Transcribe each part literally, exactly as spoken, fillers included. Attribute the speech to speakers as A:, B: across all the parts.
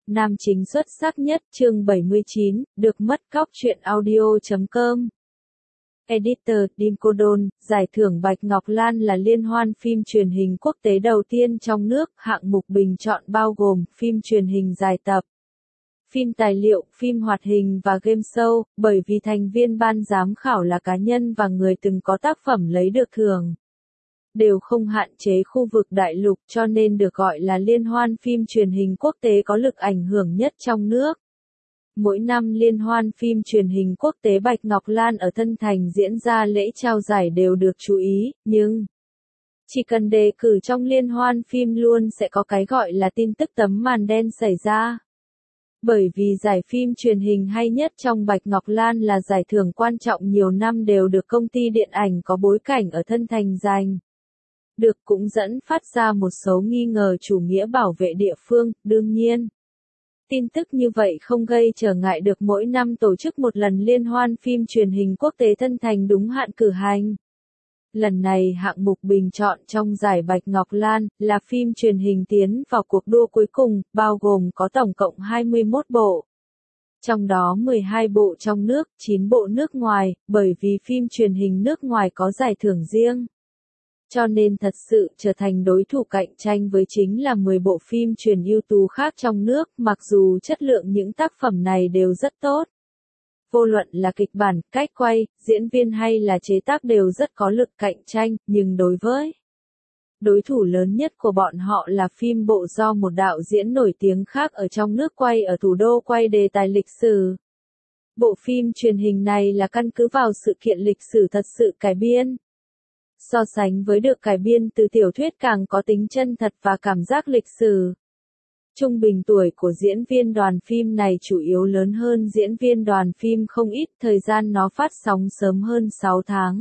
A: nam chính xuất sắc nhất, chương bảy mươi chín, được mất cóc truyện audio chấm com. Editor, Đinh Cô Đôn, giải thưởng Bạch Ngọc Lan là liên hoan phim truyền hình quốc tế đầu tiên trong nước, hạng mục bình chọn bao gồm phim truyền hình dài tập, phim tài liệu, phim hoạt hình và game show, bởi vì thành viên ban giám khảo là cá nhân và người từng có tác phẩm lấy được thưởng, đều không hạn chế khu vực đại lục cho nên được gọi là liên hoan phim truyền hình quốc tế có lực ảnh hưởng nhất trong nước. Mỗi năm liên hoan phim truyền hình quốc tế Bạch Ngọc Lan ở Tân Thành diễn ra lễ trao giải đều được chú ý, nhưng chỉ cần đề cử trong liên hoan phim luôn sẽ có cái gọi là tin tức tấm màn đen xảy ra. Bởi vì giải phim truyền hình hay nhất trong Bạch Ngọc Lan là giải thưởng quan trọng nhiều năm đều được công ty điện ảnh có bối cảnh ở Tân Thành giành được, cũng dẫn phát ra một số nghi ngờ chủ nghĩa bảo vệ địa phương, đương nhiên. Tin tức như vậy không gây trở ngại được mỗi năm tổ chức một lần liên hoan phim truyền hình quốc tế Tân Thành đúng hạn cử hành. Lần này hạng mục bình chọn trong giải Bạch Ngọc Lan là phim truyền hình tiến vào cuộc đua cuối cùng, bao gồm có tổng cộng hai mươi mốt bộ. Trong đó mười hai bộ trong nước, chín bộ nước ngoài, bởi vì phim truyền hình nước ngoài có giải thưởng riêng. Cho nên thật sự trở thành đối thủ cạnh tranh với chính là mười bộ phim truyền ưu tú khác trong nước, mặc dù chất lượng những tác phẩm này đều rất tốt. Vô luận là kịch bản, cách quay, diễn viên hay là chế tác đều rất có lực cạnh tranh, nhưng đối với đối thủ lớn nhất của bọn họ là phim bộ do một đạo diễn nổi tiếng khác ở trong nước quay ở thủ đô quay đề tài lịch sử. Bộ phim truyền hình này là căn cứ vào sự kiện lịch sử thật sự cải biên. So sánh với được cải biên từ tiểu thuyết càng có tính chân thật và cảm giác lịch sử. Trung bình tuổi của diễn viên đoàn phim này chủ yếu lớn hơn diễn viên đoàn phim không ít, thời gian nó phát sóng sớm hơn sáu tháng.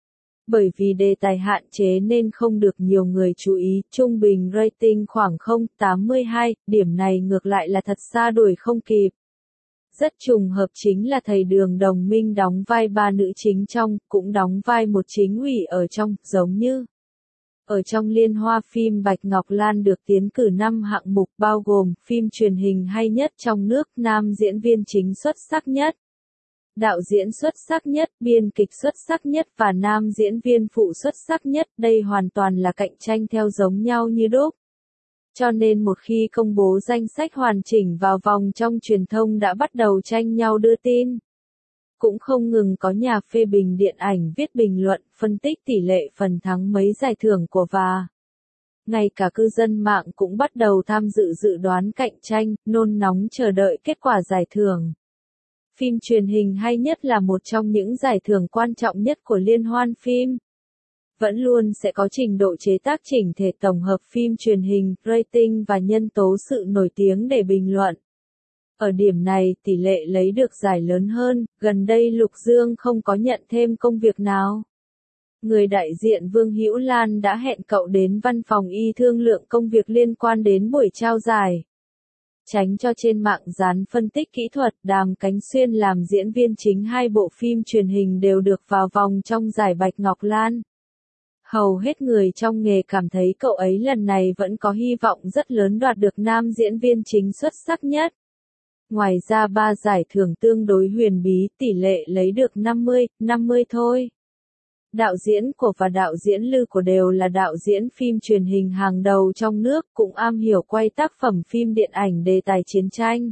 A: Bởi vì đề tài hạn chế nên không được nhiều người chú ý, trung bình rating khoảng không phẩy tám mươi hai, điểm này ngược lại là thật xa đuổi không kịp. Rất trùng hợp chính là thầy Đường Đồng Minh đóng vai ba nữ chính trong, cũng đóng vai một chính ủy ở trong, giống như ở trong liên hoa phim Bạch Ngọc Lan được tiến cử năm hạng mục bao gồm phim truyền hình hay nhất trong nước, nam diễn viên chính xuất sắc nhất, đạo diễn xuất sắc nhất, biên kịch xuất sắc nhất và nam diễn viên phụ xuất sắc nhất, đây hoàn toàn là cạnh tranh theo giống nhau như đúc. Cho nên một khi công bố danh sách hoàn chỉnh vào vòng trong truyền thông đã bắt đầu tranh nhau đưa tin. Cũng không ngừng có nhà phê bình điện ảnh viết bình luận, phân tích tỷ lệ phần thắng mấy giải thưởng của và. Ngay cả cư dân mạng cũng bắt đầu tham dự dự đoán cạnh tranh, nôn nóng chờ đợi kết quả giải thưởng. Phim truyền hình hay nhất là một trong những giải thưởng quan trọng nhất của liên hoan phim. Vẫn luôn sẽ có trình độ chế tác chỉnh thể tổng hợp phim truyền hình, rating và nhân tố sự nổi tiếng để bình luận. Ở điểm này, tỷ lệ lấy được giải lớn hơn, gần đây Lục Dương không có nhận thêm công việc nào. Người đại diện Vương Hữu Lan đã hẹn cậu đến văn phòng y thương lượng công việc liên quan đến buổi trao giải. Tránh cho trên mạng dán phân tích kỹ thuật, Đàm Cánh Xuyên làm diễn viên chính hai bộ phim truyền hình đều được vào vòng trong giải Bạch Ngọc Lan. Hầu hết người trong nghề cảm thấy cậu ấy lần này vẫn có hy vọng rất lớn đoạt được nam diễn viên chính xuất sắc nhất. Ngoài ra ba giải thưởng tương đối huyền bí, tỷ lệ lấy được năm mươi, năm mươi thôi. Đạo diễn của và đạo diễn Lư của đều là đạo diễn phim truyền hình hàng đầu trong nước, cũng am hiểu quay tác phẩm phim điện ảnh đề tài chiến tranh.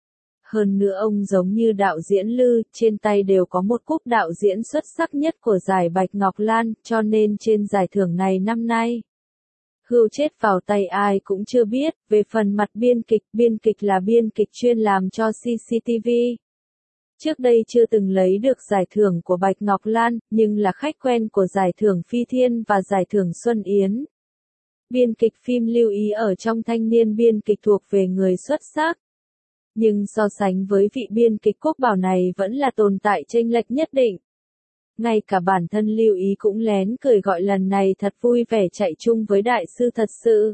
A: Hơn nữa ông giống như đạo diễn Lư, trên tay đều có một cúp đạo diễn xuất sắc nhất của giải Bạch Ngọc Lan, cho nên trên giải thưởng này năm nay, hươu chết vào tay ai cũng chưa biết. Về phần mặt biên kịch, biên kịch là biên kịch chuyên làm cho xê xê tê vê. Trước đây chưa từng lấy được giải thưởng của Bạch Ngọc Lan, nhưng là khách quen của giải thưởng Phi Thiên và giải thưởng Xuân Yến. Biên kịch phim lưu ý ở trong thanh niên biên kịch thuộc về người xuất sắc. Nhưng so sánh với vị biên kịch Quốc Bảo này vẫn là tồn tại chênh lệch nhất định. Ngay cả bản thân lưu ý cũng lén cười gọi lần này thật vui vẻ chạy chung với đại sư thật sự.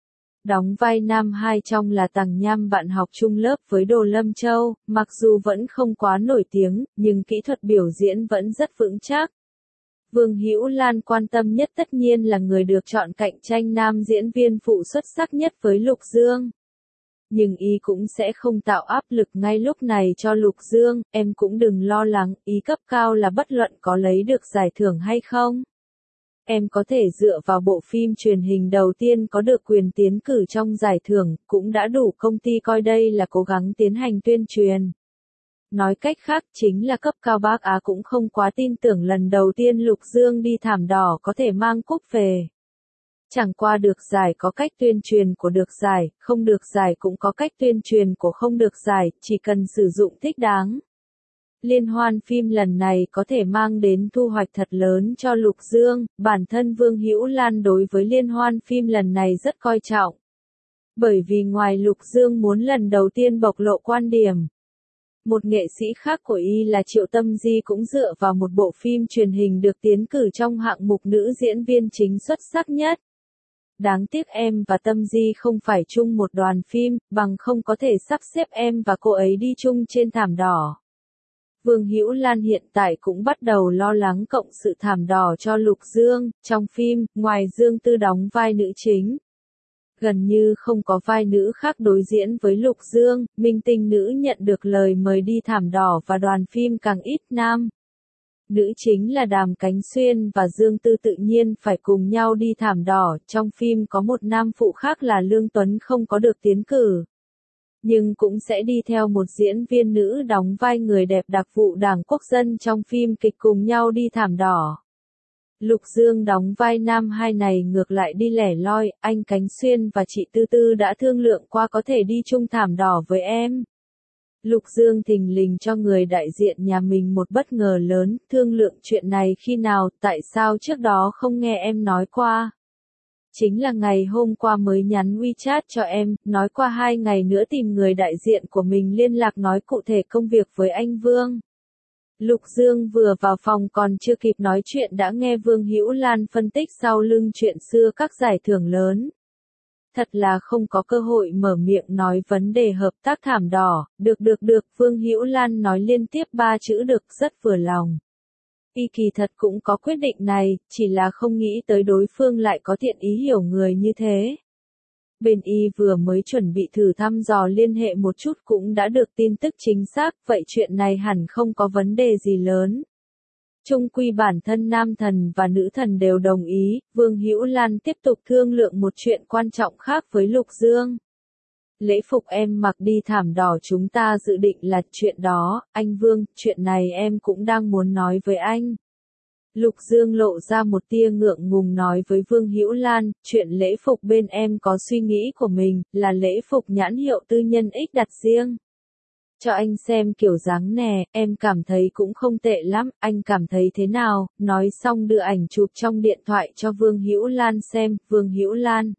A: Đóng vai nam hai trong là Tằng Nham, bạn học chung lớp với Đồ Lâm Châu, mặc dù vẫn không quá nổi tiếng, nhưng kỹ thuật biểu diễn vẫn rất vững chắc. Vương Hữu Lan quan tâm nhất tất nhiên là người được chọn cạnh tranh nam diễn viên phụ xuất sắc nhất với Lục Dương. Nhưng y cũng sẽ không tạo áp lực ngay lúc này cho Lục Dương, em cũng đừng lo lắng, ý cấp cao là bất luận có lấy được giải thưởng hay không. Em có thể dựa vào bộ phim truyền hình đầu tiên có được quyền tiến cử trong giải thưởng, cũng đã đủ công ty coi đây là cố gắng tiến hành tuyên truyền. Nói cách khác chính là cấp cao Bắc Á cũng không quá tin tưởng lần đầu tiên Lục Dương đi thảm đỏ có thể mang cúp về. Chẳng qua được giải có cách tuyên truyền của được giải, không được giải cũng có cách tuyên truyền của không được giải, chỉ cần sử dụng thích đáng. Liên hoan phim lần này có thể mang đến thu hoạch thật lớn cho Lục Dương, bản thân Vương Hữu Lan đối với liên hoan phim lần này rất coi trọng. Bởi vì ngoài Lục Dương muốn lần đầu tiên bộc lộ quan điểm, một nghệ sĩ khác của y là Triệu Tâm Di cũng dựa vào một bộ phim truyền hình được tiến cử trong hạng mục nữ diễn viên chính xuất sắc nhất. Đáng tiếc em và Tâm Di không phải chung một đoàn phim, bằng không có thể sắp xếp em và cô ấy đi chung trên thảm đỏ. Vương Hữu Lan hiện tại cũng bắt đầu lo lắng cộng sự thảm đỏ cho Lục Dương, trong phim, ngoài Dương Tư đóng vai nữ chính. Gần như không có vai nữ khác đối diễn với Lục Dương, minh tinh nữ nhận được lời mời đi thảm đỏ và đoàn phim càng ít nam. Nữ chính là Đàm Cánh Xuyên và Dương Tư tự nhiên phải cùng nhau đi thảm đỏ, trong phim có một nam phụ khác là Lương Tuấn không có được tiến cử. Nhưng cũng sẽ đi theo một diễn viên nữ đóng vai người đẹp đặc vụ Đảng Quốc dân trong phim kịch cùng nhau đi thảm đỏ. Lục Dương đóng vai nam hai này ngược lại đi lẻ loi, anh Cánh Xuyên và chị Tư Tư đã thương lượng qua có thể đi chung thảm đỏ với em. Lục Dương thình lình cho người đại diện nhà mình một bất ngờ lớn, thương lượng chuyện này khi nào, tại sao trước đó không nghe em nói qua. Chính là ngày hôm qua mới nhắn WeChat cho em, nói qua hai ngày nữa tìm người đại diện của mình liên lạc nói cụ thể công việc với anh Vương. Lục Dương vừa vào phòng còn chưa kịp nói chuyện đã nghe Vương Hữu Lan phân tích sau lưng chuyện xưa các giải thưởng lớn. Thật là không có cơ hội mở miệng nói vấn đề hợp tác thảm đỏ, được được được, Vương Hữu Lan nói liên tiếp ba chữ được rất vừa lòng. Y kỳ thật cũng có quyết định này, chỉ là không nghĩ tới đối phương lại có thiện ý hiểu người như thế. Bên Y vừa mới chuẩn bị thử thăm dò liên hệ một chút cũng đã được tin tức chính xác, vậy chuyện này hẳn không có vấn đề gì lớn. Chung quy bản thân nam thần và nữ thần đều đồng ý, Vương Hữu Lan tiếp tục thương lượng một chuyện quan trọng khác với Lục Dương. Lễ phục em mặc đi thảm đỏ chúng ta dự định là chuyện đó, anh Vương, chuyện này em cũng đang muốn nói với anh. Lục Dương lộ ra một tia ngượng ngùng nói với Vương Hữu Lan, chuyện lễ phục bên em có suy nghĩ của mình, là lễ phục nhãn hiệu tư nhân X đặt riêng. Cho anh xem kiểu dáng nè, em cảm thấy cũng không tệ lắm, anh cảm thấy thế nào, nói xong đưa ảnh chụp trong điện thoại cho Vương Hữu Lan xem, Vương Hữu Lan.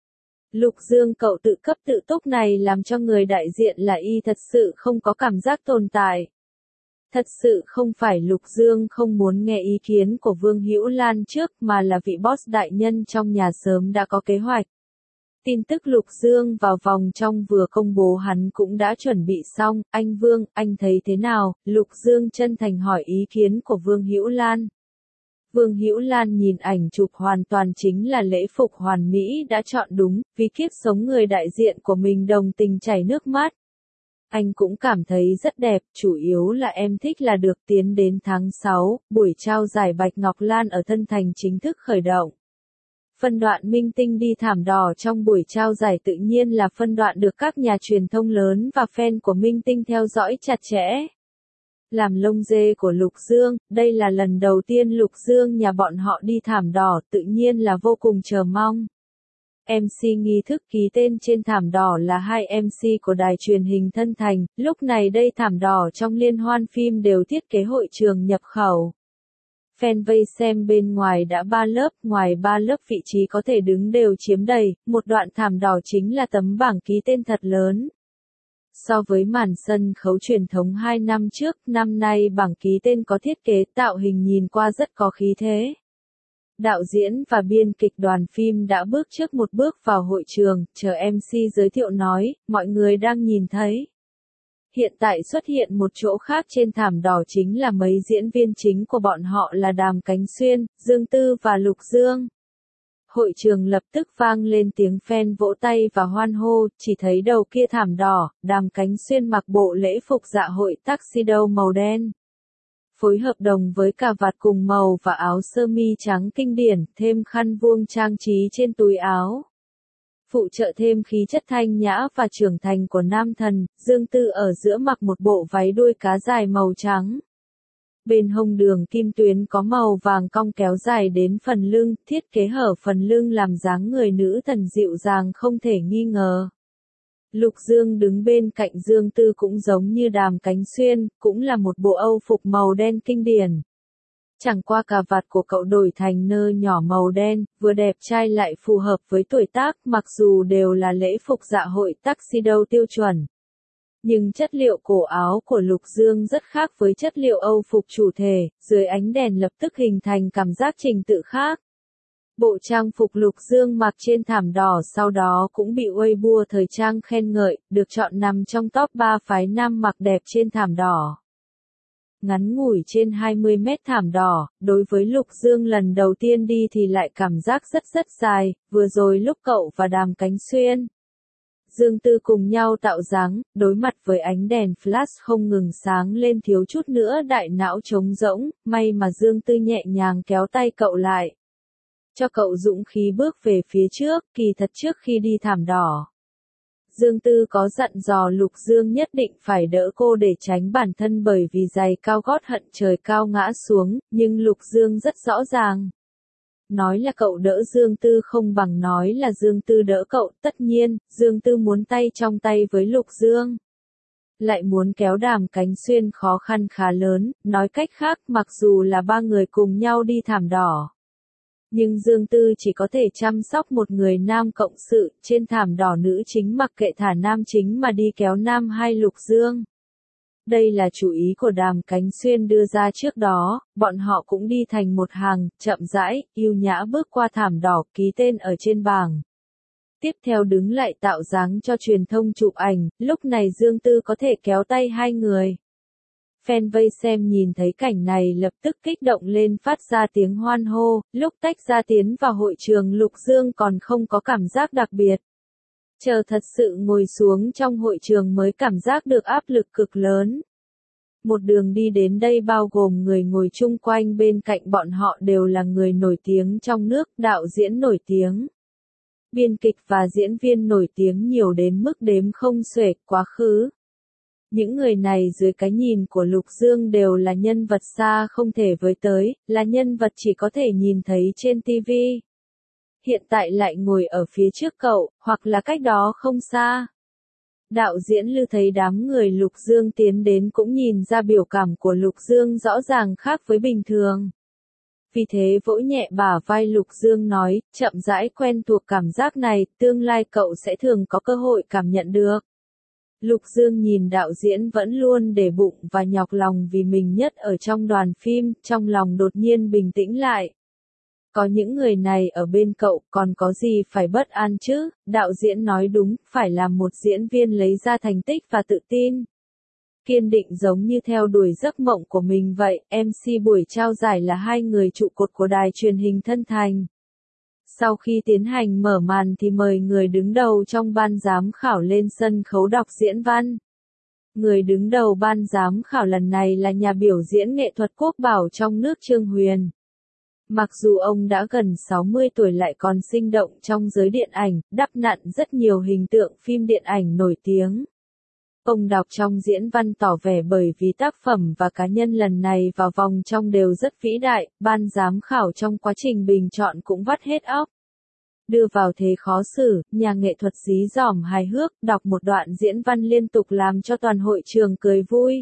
A: Lục Dương cậu tự cấp tự túc này làm cho người đại diện là Y thật sự không có cảm giác tồn tại. Thật sự không phải Lục Dương không muốn nghe ý kiến của Vương Hữu Lan trước mà là vị boss đại nhân trong nhà sớm đã có kế hoạch. Tin tức Lục Dương vào vòng trong vừa công bố hắn cũng đã chuẩn bị xong, anh Vương, anh thấy thế nào? Lục Dương chân thành hỏi ý kiến của Vương Hữu Lan. Vương Hữu Lan nhìn ảnh chụp hoàn toàn chính là lễ phục hoàn mỹ đã chọn đúng, vì kiếp sống người đại diện của mình đồng tình chảy nước mắt. Anh cũng cảm thấy rất đẹp, chủ yếu là em thích là được tiến đến tháng sáu, buổi trao giải Bạch Ngọc Lan ở Thân Thành chính thức khởi động. Phân đoạn minh tinh đi thảm đỏ trong buổi trao giải tự nhiên là phân đoạn được các nhà truyền thông lớn và fan của minh tinh theo dõi chặt chẽ. Làm lông dê của Lục Dương, đây là lần đầu tiên Lục Dương nhà bọn họ đi thảm đỏ tự nhiên là vô cùng chờ mong. em xê nghi thức ký tên trên thảm đỏ là hai em xê của đài truyền hình Thân Thành, lúc này đây thảm đỏ trong liên hoan phim đều thiết kế hội trường nhập khẩu. Fan vây xem bên ngoài đã ba lớp, ngoài ba lớp vị trí có thể đứng đều chiếm đầy, một đoạn thảm đỏ chính là tấm bảng ký tên thật lớn. So với màn sân khấu truyền thống hai năm trước, năm nay bảng ký tên có thiết kế tạo hình nhìn qua rất có khí thế. Đạo diễn và biên kịch đoàn phim đã bước trước một bước vào hội trường, chờ em xê giới thiệu nói, mọi người đang nhìn thấy. Hiện tại xuất hiện một chỗ khác trên thảm đỏ chính là mấy diễn viên chính của bọn họ là Đàm Cánh Xuyên, Dương Tư và Lục Dương. Hội trường lập tức vang lên tiếng fan vỗ tay và hoan hô, chỉ thấy đầu kia thảm đỏ, Đàm Cánh Xuyên mặc bộ lễ phục dạ hội tuxedo màu đen. Phối hợp đồng với cà vạt cùng màu và áo sơ mi trắng kinh điển, thêm khăn vuông trang trí trên túi áo. Phụ trợ thêm khí chất thanh nhã và trưởng thành của nam thần, Dương Tư ở giữa mặc một bộ váy đuôi cá dài màu trắng. Bên hông đường kim tuyến có màu vàng cong kéo dài đến phần lưng, thiết kế hở phần lưng làm dáng người nữ thần dịu dàng không thể nghi ngờ. Lục Dương đứng bên cạnh Dương Tư cũng giống như Đàm Cánh Xuyên, cũng là một bộ âu phục màu đen kinh điển. Chẳng qua cà vạt của cậu đổi thành nơ nhỏ màu đen, vừa đẹp trai lại phù hợp với tuổi tác, mặc dù đều là lễ phục dạ hội tuxedo tiêu chuẩn. Nhưng chất liệu cổ áo của Lục Dương rất khác với chất liệu âu phục chủ thể, dưới ánh đèn lập tức hình thành cảm giác trình tự khác. Bộ trang phục Lục Dương mặc trên thảm đỏ sau đó cũng bị Weibo thời trang khen ngợi, được chọn nằm trong top ba phái nam mặc đẹp trên thảm đỏ. Ngắn ngủi trên hai mươi mét thảm đỏ, đối với Lục Dương lần đầu tiên đi thì lại cảm giác rất rất dài, vừa rồi lúc cậu và Đàm Cánh Xuyên, Dương Tư cùng nhau tạo dáng, đối mặt với ánh đèn flash không ngừng sáng lên thiếu chút nữa đại não trống rỗng, may mà Dương Tư nhẹ nhàng kéo tay cậu lại. Cho cậu dũng khí bước về phía trước, kỳ thật trước khi đi thảm đỏ. Dương Tư có dặn dò Lục Dương nhất định phải đỡ cô để tránh bản thân bởi vì giày cao gót hận trời cao ngã xuống, nhưng Lục Dương rất rõ ràng. Nói là cậu đỡ Dương Tư không bằng nói là Dương Tư đỡ cậu, tất nhiên, Dương Tư muốn tay trong tay với Lục Dương. Lại muốn kéo Đàm Cánh Xuyên khó khăn khá lớn, nói cách khác mặc dù là ba người cùng nhau đi thảm đỏ. Nhưng Dương Tư chỉ có thể chăm sóc một người nam cộng sự, trên thảm đỏ nữ chính mặc kệ thả nam chính mà đi kéo nam hai Lục Dương. Đây là chủ ý của Đàm Cánh Xuyên đưa ra trước đó, bọn họ cũng đi thành một hàng, chậm rãi, yêu nhã bước qua thảm đỏ, ký tên ở trên bảng. Tiếp theo đứng lại tạo dáng cho truyền thông chụp ảnh, lúc này Dương Tư có thể kéo tay hai người. Fan vây xem nhìn thấy cảnh này lập tức kích động lên phát ra tiếng hoan hô, lúc tách ra tiến vào hội trường Lục Dương còn không có cảm giác đặc biệt. Chờ thật sự ngồi xuống trong hội trường mới cảm giác được áp lực cực lớn. Một đường đi đến đây bao gồm người ngồi chung quanh bên cạnh bọn họ đều là người nổi tiếng trong nước, đạo diễn nổi tiếng, biên kịch và diễn viên nổi tiếng nhiều đến mức đếm không xuể, quá khứ. Những người này dưới cái nhìn của Lục Dương đều là nhân vật xa không thể với tới, là nhân vật chỉ có thể nhìn thấy trên ti vi. Hiện tại lại ngồi ở phía trước cậu, hoặc là cách đó không xa. Đạo diễn Lư thấy đám người Lục Dương tiến đến cũng nhìn ra biểu cảm của Lục Dương rõ ràng khác với bình thường. Vì thế vỗ nhẹ bả vai Lục Dương nói, chậm rãi quen thuộc cảm giác này, tương lai cậu sẽ thường có cơ hội cảm nhận được. Lục Dương nhìn đạo diễn vẫn luôn để bụng và nhọc lòng vì mình nhất ở trong đoàn phim, trong lòng đột nhiên bình tĩnh lại. Có những người này ở bên cậu, còn có gì phải bất an chứ, đạo diễn nói đúng, phải làm một diễn viên lấy ra thành tích và tự tin. Kiên định giống như theo đuổi giấc mộng của mình vậy, em xê buổi trao giải là hai người trụ cột của đài truyền hình Thân Thành. Sau khi tiến hành mở màn thì mời người đứng đầu trong ban giám khảo lên sân khấu đọc diễn văn. Người đứng đầu ban giám khảo lần này là nhà biểu diễn nghệ thuật quốc bảo trong nước Trương Huyền. Mặc dù ông đã gần sáu mươi tuổi lại còn sinh động trong giới điện ảnh, đắp nặn rất nhiều hình tượng phim điện ảnh nổi tiếng. Ông đọc trong diễn văn tỏ vẻ bởi vì tác phẩm và cá nhân lần này vào vòng trong đều rất vĩ đại, ban giám khảo trong quá trình bình chọn cũng vắt hết óc. Đưa vào thế khó xử, nhà nghệ thuật dí dỏm hài hước, đọc một đoạn diễn văn liên tục làm cho toàn hội trường cười vui.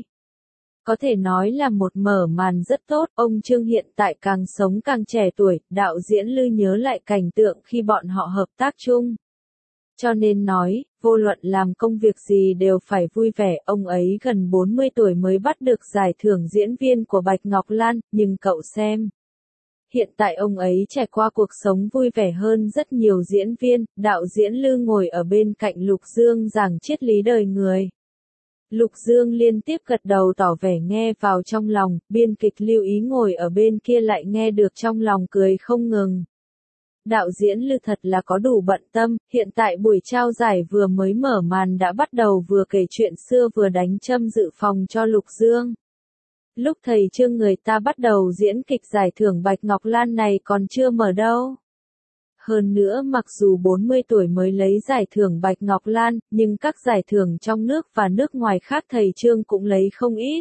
A: Có thể nói là một mở màn rất tốt, ông Trương hiện tại càng sống càng trẻ tuổi, đạo diễn Lư nhớ lại cảnh tượng khi bọn họ hợp tác chung. Cho nên nói, vô luận làm công việc gì đều phải vui vẻ, ông ấy gần bốn mươi tuổi mới bắt được giải thưởng diễn viên của Bạch Ngọc Lan, nhưng cậu xem. Hiện tại ông ấy trải qua cuộc sống vui vẻ hơn rất nhiều diễn viên, đạo diễn Lư ngồi ở bên cạnh Lục Dương giảng triết lý đời người. Lục Dương liên tiếp gật đầu tỏ vẻ nghe vào trong lòng, biên kịch lưu ý ngồi ở bên kia lại nghe được trong lòng cười không ngừng. Đạo diễn Lư thật là có đủ bận tâm, hiện tại buổi trao giải vừa mới mở màn đã bắt đầu vừa kể chuyện xưa vừa đánh châm dự phòng cho Lục Dương. Lúc thầy Trương người ta bắt đầu diễn kịch giải thưởng Bạch Ngọc Lan này còn chưa mở đâu. Hơn nữa mặc dù bốn mươi tuổi mới lấy giải thưởng Bạch Ngọc Lan, nhưng các giải thưởng trong nước và nước ngoài khác thầy Trương cũng lấy không ít.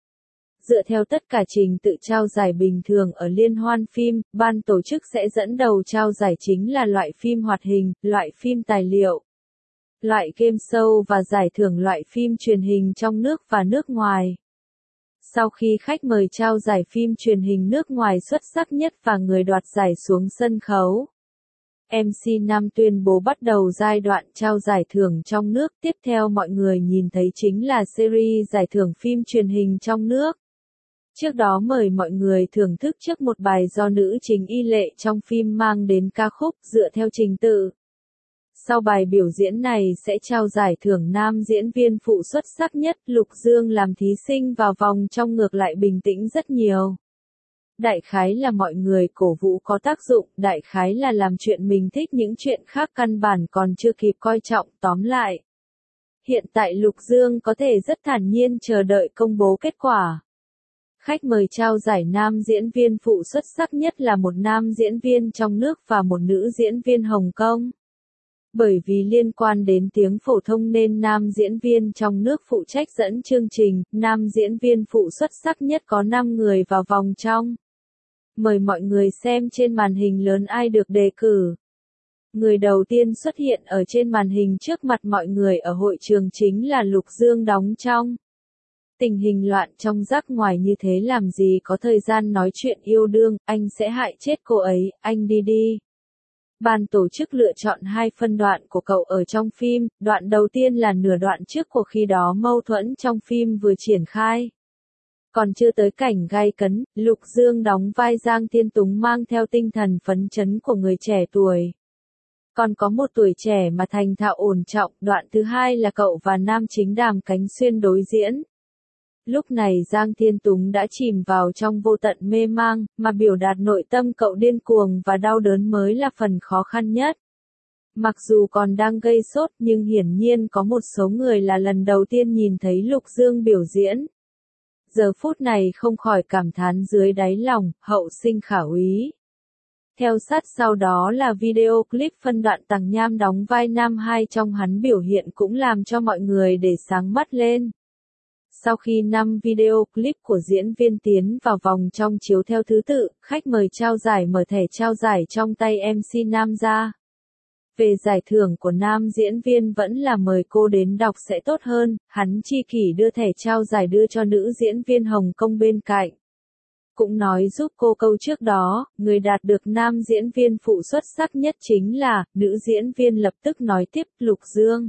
A: Dựa theo tất cả trình tự trao giải bình thường ở liên hoan phim, ban tổ chức sẽ dẫn đầu trao giải chính là loại phim hoạt hình, loại phim tài liệu, loại game show và giải thưởng loại phim truyền hình trong nước và nước ngoài. Sau khi khách mời trao giải phim truyền hình nước ngoài xuất sắc nhất và người đoạt giải xuống sân khấu, em xê Nam tuyên bố bắt đầu giai đoạn trao giải thưởng trong nước. Tiếp theo mọi người nhìn thấy chính là series giải thưởng phim truyền hình trong nước. Trước đó mời mọi người thưởng thức trước một bài do nữ chính Y Lệ trong phim mang đến ca khúc dựa theo trình tự. Sau bài biểu diễn này sẽ trao giải thưởng nam diễn viên phụ xuất sắc nhất. Lục Dương làm thí sinh vào vòng trong ngược lại bình tĩnh rất nhiều. Đại khái là mọi người cổ vũ có tác dụng, đại khái là làm chuyện mình thích, những chuyện khác căn bản còn chưa kịp coi trọng. Tóm lại, hiện tại Lục Dương có thể rất thản nhiên chờ đợi công bố kết quả. Khách mời trao giải nam diễn viên phụ xuất sắc nhất là một nam diễn viên trong nước và một nữ diễn viên Hồng Kông. Bởi vì liên quan đến tiếng phổ thông nên nam diễn viên trong nước phụ trách dẫn chương trình, nam diễn viên phụ xuất sắc nhất có năm người vào vòng trong. Mời mọi người xem trên màn hình lớn ai được đề cử. Người đầu tiên xuất hiện ở trên màn hình trước mặt mọi người ở hội trường chính là Lục Dương đóng trong Tình hình loạn trong rác ngoài như thế làm gì có thời gian nói chuyện yêu đương, anh sẽ hại chết cô ấy, anh đi đi. Ban tổ chức lựa chọn hai phân đoạn của cậu ở trong phim, đoạn đầu tiên là nửa đoạn trước của khi đó mâu thuẫn trong phim vừa triển khai. Còn chưa tới cảnh gay cấn, Lục Dương đóng vai Giang Thiên Túng mang theo tinh thần phấn chấn của người trẻ tuổi. Còn có một tuổi trẻ mà thành thạo ổn trọng, đoạn thứ hai là cậu và nam chính Đàm Cánh Xuyên đối diễn. Lúc này Giang Thiên Túng đã chìm vào trong vô tận mê mang, mà biểu đạt nội tâm cậu điên cuồng và đau đớn mới là phần khó khăn nhất. Mặc dù còn đang gây sốt nhưng hiển nhiên có một số người là lần đầu tiên nhìn thấy Lục Dương biểu diễn. Giờ phút này không khỏi cảm thán dưới đáy lòng, hậu sinh khả úy. Theo sát sau đó là video clip phân đoạn Tằng Nham đóng vai nam hai trong hắn biểu hiện cũng làm cho mọi người để sáng mắt lên. Sau khi năm video clip của diễn viên tiến vào vòng trong chiếu theo thứ tự, khách mời trao giải mở thẻ trao giải trong tay em xê Nam ra. Về giải thưởng của nam diễn viên vẫn là mời cô đến đọc sẽ tốt hơn, hắn chi kỷ đưa thẻ trao giải đưa cho nữ diễn viên Hồng Kông bên cạnh. Cũng nói giúp cô câu trước đó, người đạt được nam diễn viên phụ xuất sắc nhất chính là, nữ diễn viên lập tức nói tiếp, Lục Dương.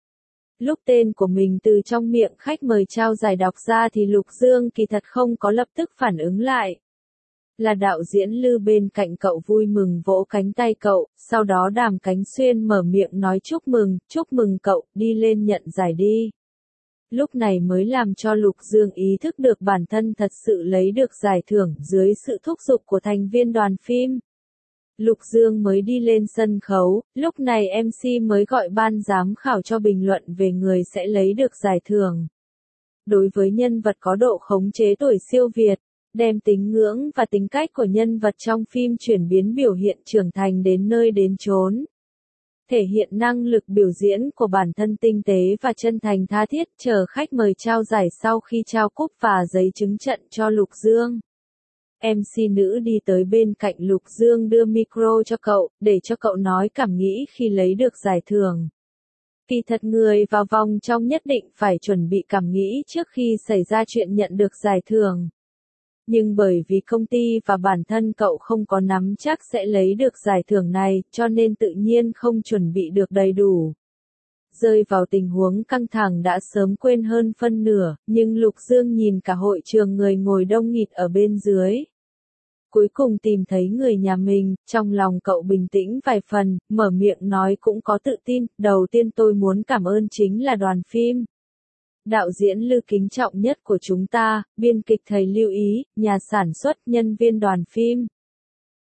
A: Lúc tên của mình từ trong miệng khách mời trao giải đọc ra thì Lục Dương kỳ thật không có lập tức phản ứng lại. Là đạo diễn Lư bên cạnh cậu vui mừng vỗ cánh tay cậu, sau đó Đàm Cánh Xuyên mở miệng nói chúc mừng, chúc mừng cậu, đi lên nhận giải đi. Lúc này mới làm cho Lục Dương ý thức được bản thân thật sự lấy được giải thưởng dưới sự thúc giục của thành viên đoàn phim. Lục Dương mới đi lên sân khấu, lúc này em xê mới gọi ban giám khảo cho bình luận về người sẽ lấy được giải thưởng. Đối với nhân vật có độ khống chế tuổi siêu việt, đem tính ngưỡng và tính cách của nhân vật trong phim chuyển biến biểu hiện trưởng thành đến nơi đến chốn. Thể hiện năng lực biểu diễn của bản thân tinh tế và chân thành tha thiết, chờ khách mời trao giải sau khi trao cúp và giấy chứng trận cho Lục Dương. em xê nữ đi tới bên cạnh Lục Dương đưa micro cho cậu, để cho cậu nói cảm nghĩ khi lấy được giải thưởng. Kỳ thật người vào vòng trong nhất định phải chuẩn bị cảm nghĩ trước khi xảy ra chuyện nhận được giải thưởng. Nhưng bởi vì công ty và bản thân cậu không có nắm chắc sẽ lấy được giải thưởng này, cho nên tự nhiên không chuẩn bị được đầy đủ. Rơi vào tình huống căng thẳng đã sớm quên hơn phân nửa, nhưng Lục Dương nhìn cả hội trường người ngồi đông nghịt ở bên dưới. Cuối cùng tìm thấy người nhà mình, trong lòng cậu bình tĩnh vài phần, mở miệng nói cũng có tự tin, đầu tiên tôi muốn cảm ơn chính là đoàn phim. Đạo diễn Lư kính trọng nhất của chúng ta, biên kịch thầy Lưu Ý, nhà sản xuất, nhân viên đoàn phim.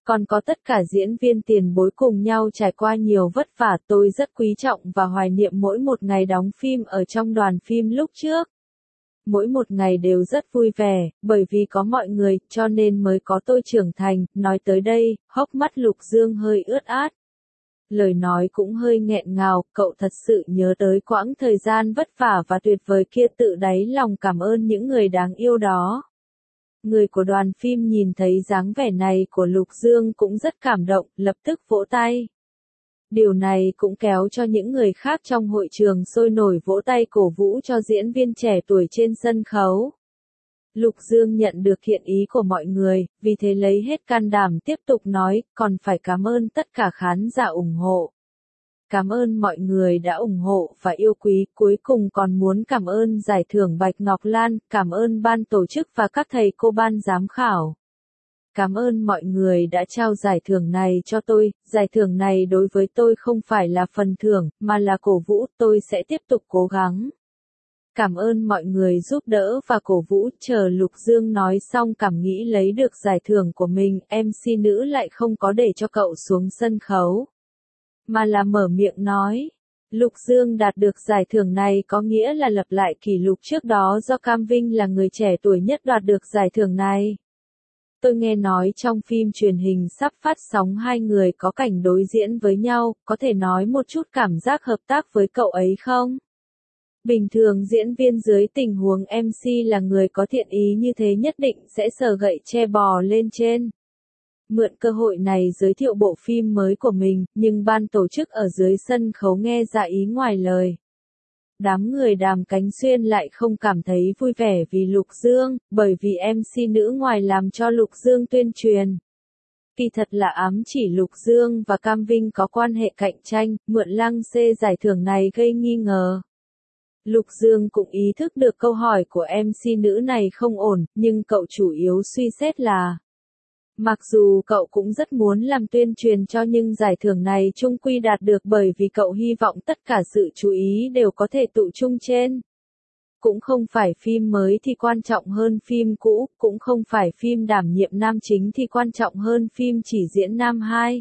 A: còn có tất cả diễn viên tiền bối cùng nhau trải qua nhiều vất vả. Tôi rất quý trọng và hoài niệm mỗi một ngày đóng phim ở trong đoàn phim lúc trước. Mỗi một ngày đều rất vui vẻ, bởi vì có mọi người, cho nên mới có tôi trưởng thành. Nói tới đây, hốc mắt Lục Dương hơi ướt át. Lời nói cũng hơi nghẹn ngào, cậu thật sự nhớ tới quãng thời gian vất vả và tuyệt vời kia, tự đáy lòng cảm ơn những người đáng yêu đó. Người của đoàn phim nhìn thấy dáng vẻ này của Lục Dương cũng rất cảm động, lập tức vỗ tay. Điều này cũng kéo cho những người khác trong hội trường sôi nổi vỗ tay cổ vũ cho diễn viên trẻ tuổi trên sân khấu. Lục Dương nhận được thiện ý của mọi người, vì thế lấy hết can đảm tiếp tục nói, còn phải cảm ơn tất cả khán giả ủng hộ. Cảm ơn mọi người đã ủng hộ và yêu quý, cuối cùng còn muốn cảm ơn Giải thưởng Bạch Ngọc Lan, cảm ơn ban tổ chức và các thầy cô ban giám khảo. Cảm ơn mọi người đã trao giải thưởng này cho tôi, giải thưởng này đối với tôi không phải là phần thưởng, mà là cổ vũ, tôi sẽ tiếp tục cố gắng. Cảm ơn mọi người giúp đỡ và cổ vũ. Chờ Lục Dương nói xong cảm nghĩ lấy được giải thưởng của mình, em xê nữ lại không có để cho cậu xuống sân khấu, mà là mở miệng nói. Lục Dương đạt được giải thưởng này có nghĩa là lập lại kỷ lục trước đó do Cam Vinh là người trẻ tuổi nhất đoạt được giải thưởng này. Tôi nghe nói trong phim truyền hình sắp phát sóng hai người có cảnh đối diễn với nhau, có thể nói một chút cảm giác hợp tác với cậu ấy không? Bình thường diễn viên dưới tình huống em xê là người có thiện ý như thế nhất định sẽ sờ gậy che bò lên trên. Mượn cơ hội này giới thiệu bộ phim mới của mình, nhưng ban tổ chức ở dưới sân khấu nghe ra ý ngoài lời. Đám người Đàm Cánh Xuyên lại không cảm thấy vui vẻ vì Lục Dương, bởi vì em xê nữ ngoài làm cho Lục Dương tuyên truyền. Kỳ thật là ám chỉ Lục Dương và Cam Vinh có quan hệ cạnh tranh, mượn lăng xê giải thưởng này gây nghi ngờ. Lục Dương cũng ý thức được câu hỏi của em xê nữ này không ổn, nhưng cậu chủ yếu suy xét là mặc dù cậu cũng rất muốn làm tuyên truyền cho nhưng giải thưởng này chung quy đạt được bởi vì cậu hy vọng tất cả sự chú ý đều có thể tụ chung trên. Cũng không phải phim mới thì quan trọng hơn phim cũ, cũng không phải phim đảm nhiệm nam chính thì quan trọng hơn phim chỉ diễn nam hai.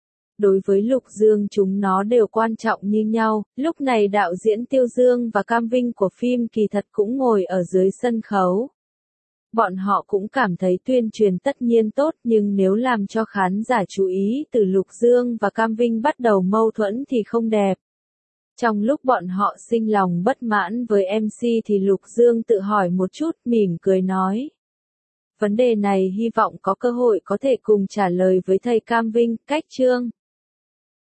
A: Đối với Lục Dương chúng nó đều quan trọng như nhau. Lúc này đạo diễn Tiêu Dương và Cam Vinh của phim kỳ thật cũng ngồi ở dưới sân khấu. Bọn họ cũng cảm thấy tuyên truyền tất nhiên tốt, nhưng nếu làm cho khán giả chú ý từ Lục Dương và Cam Vinh bắt đầu mâu thuẫn thì không đẹp. Trong lúc bọn họ sinh lòng bất mãn với em xê thì Lục Dương tự hỏi một chút, mỉm cười nói. Vấn đề này hy vọng có cơ hội có thể cùng trả lời với thầy Cam Vinh. Cách chương